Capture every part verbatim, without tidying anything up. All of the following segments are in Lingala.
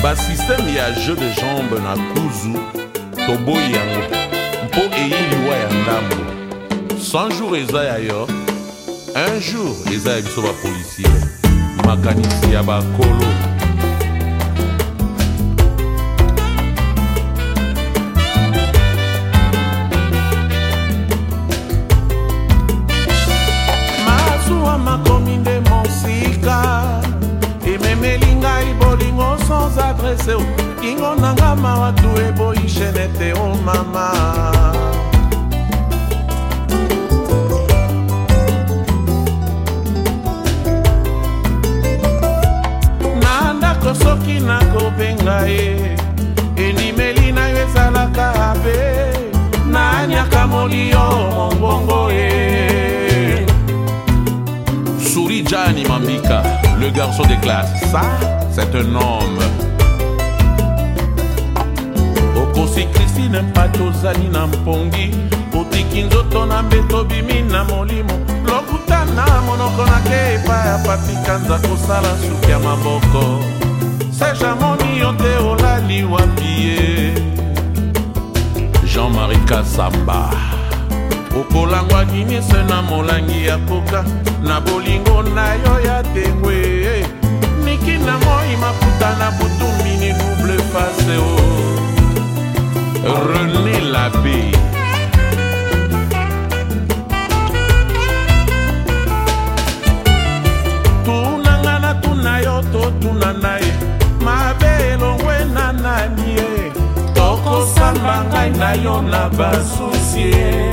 ba système ya jeu de jambes na kuzu toboyi yango mpo eyiliwa ya ndambo. cent jours eza ya yo, un jour eza ya biso bapolisier makanisi ya bakolo. Masuwa makomi nde mosika ememeli ngai bolingo sans adresse o kingo nanga mawatu eboyi chenete o mama. Soki nakobenga ye enimeli na yo ezalaka abe nanyaka molio mongongo ye. Souris Gianni Mambika, le garçon de classe, ça c'est un homme. Okosi Christine mpatozali na mpongi otiki nzoto na mbeto bimi na molimo lokuta na monoko nake epai ya papi kanza kosala suki ya maboko. Seja moni yo te olali wapi ye. Jean-Marie Kasamba okolangwa kinise na molangi ya koka na bolingo na yo ya tengwe niki na moi mafuta na butu mini double face o. René Labbé tunanga na tuna yo to tuna na ye mabe elongwe na nani ye tokosamba ngai na yo na basusie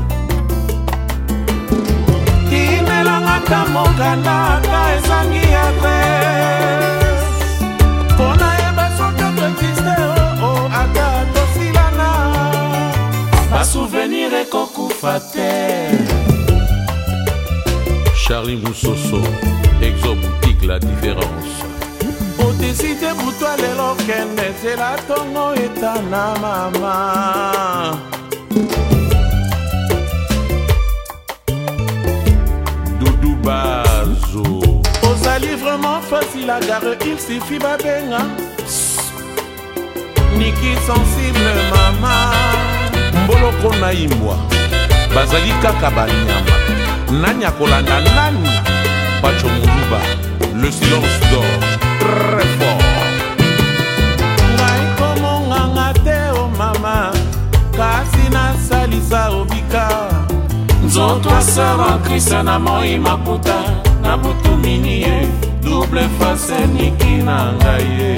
kimelanga ta mokanda ta ezangi adres mpona yeba soki okoexiste o ata tosilana basouvenir ekokufa te. Charlie Moussoso, Exo Boutique, la différence. Odeside butwa lelo kende zela tongo etana mama. Doudou Bazo. Ozali vraiment facile à garer, il suffit babenga. Niki sensible mama. Mboloko na imwa. Bazali kaka banyama. Nanya kolanda nani. Pacho Muluba. Le silence d'or. Très fort. Ngai komo nganga te o mama kasi na salisa obika nzoto asara krisa na moi maputa na butu mini ye double face niki na ngai ye.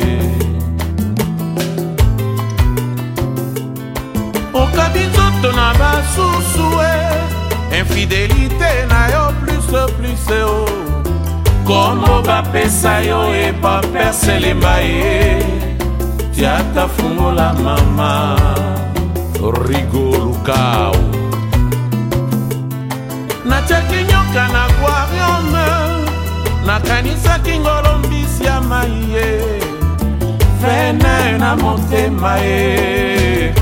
Okabi nzoto na basusu e infidélité na yo plus plus o kombo bapesa yo e baperselemba ye tiata fungola mama. Rigo Lukao natiaki nyoka na aquarium nakanisaki ngolo mbisi ya mai ye vene na motema ye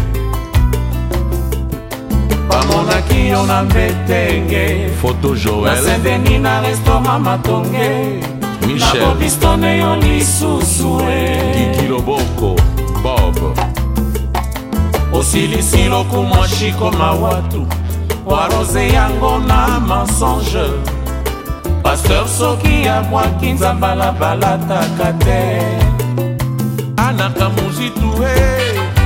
bamonaki yo na mbetenge Photo Joël nasendeni na restaurant matonge Michel nakobistone yo lisusu e Kiki Loboko Bob osilisilo kumwa shiko mawatu warose yango na mensonge pasteur soki abwaki nzambala balataka te anaka muzitu e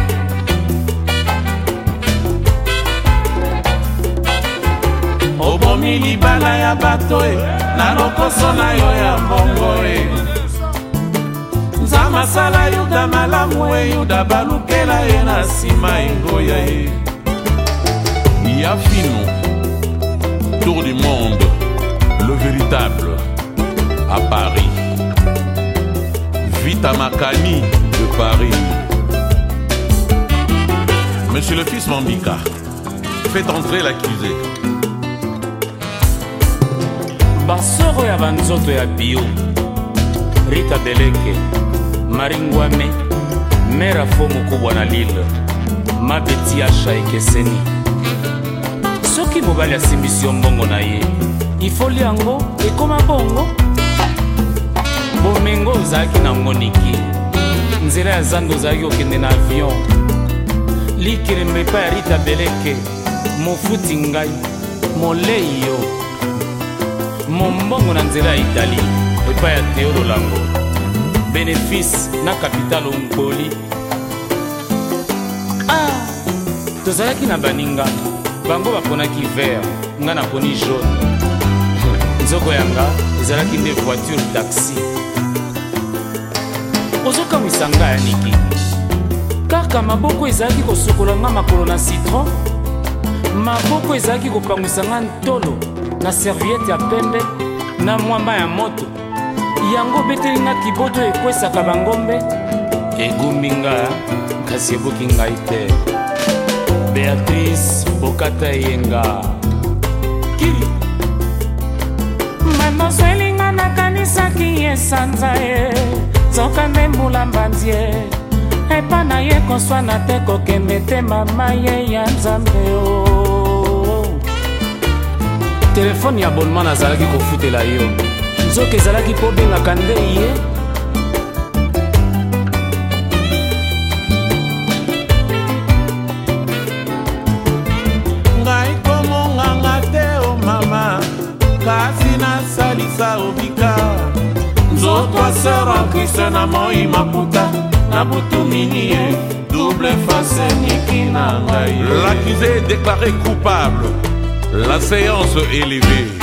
obomi libala ya bato e na lokoso na yo ya mbongo e nzambe asala yuda malamu e yuda balukela ye na nsima engoya ye. Yafino Tour du monde, le véritable à Paris. Vita Makani de Paris. Monsieur le fils Mambika, faites entrer l'accusé. Basoro ya banzoto ya bio Rita Deleke Maringwame Mera fomu kubwa na lile Mabeti asha ekeseni Soki mobali asimbisio mbongo na ye Ifoli yango ekoma bongo Bomengo zaki na ngoniki nzela ya zando ozalaki kokende na avion likirembe epai ya Rita Beleke mofuti ngai molei yo mombongo na nzela ya Itali epai ya Theo Lolango bénéfice na capital Onkoli. Ah, tozalaki na baninga bango baponaki vert nga naponi jaune nzoko yanga ezalaki nde voiture taxi. Ozokamwisa nga ya niki kaka maboko ezalaki kosukola nga makolo na citron, maboko ezalaki kopangwisa nga ntolo na serviette ya pembe na mwamba ya moto yango beteli nga kiboto ekwesaka bangombe egumbi nga kasi eboki ngai te. Beatrice Bokata Yenga kiri mamozwelinga nakanisaki esanza ye zoka nde mbula mbandie epa na ye koswana te kokende te mama ye ya nzambe o. telefone ya abonnement nazalaki kofutela yo nzoka ezalaki mpo bengaka nde ye ngai komonganga te o mama kasi nasalisa obika nzoto asera kristo na moi maputa na butumini ye double face niki na ngai. L'accusé est déclaré coupable. La séance est levée.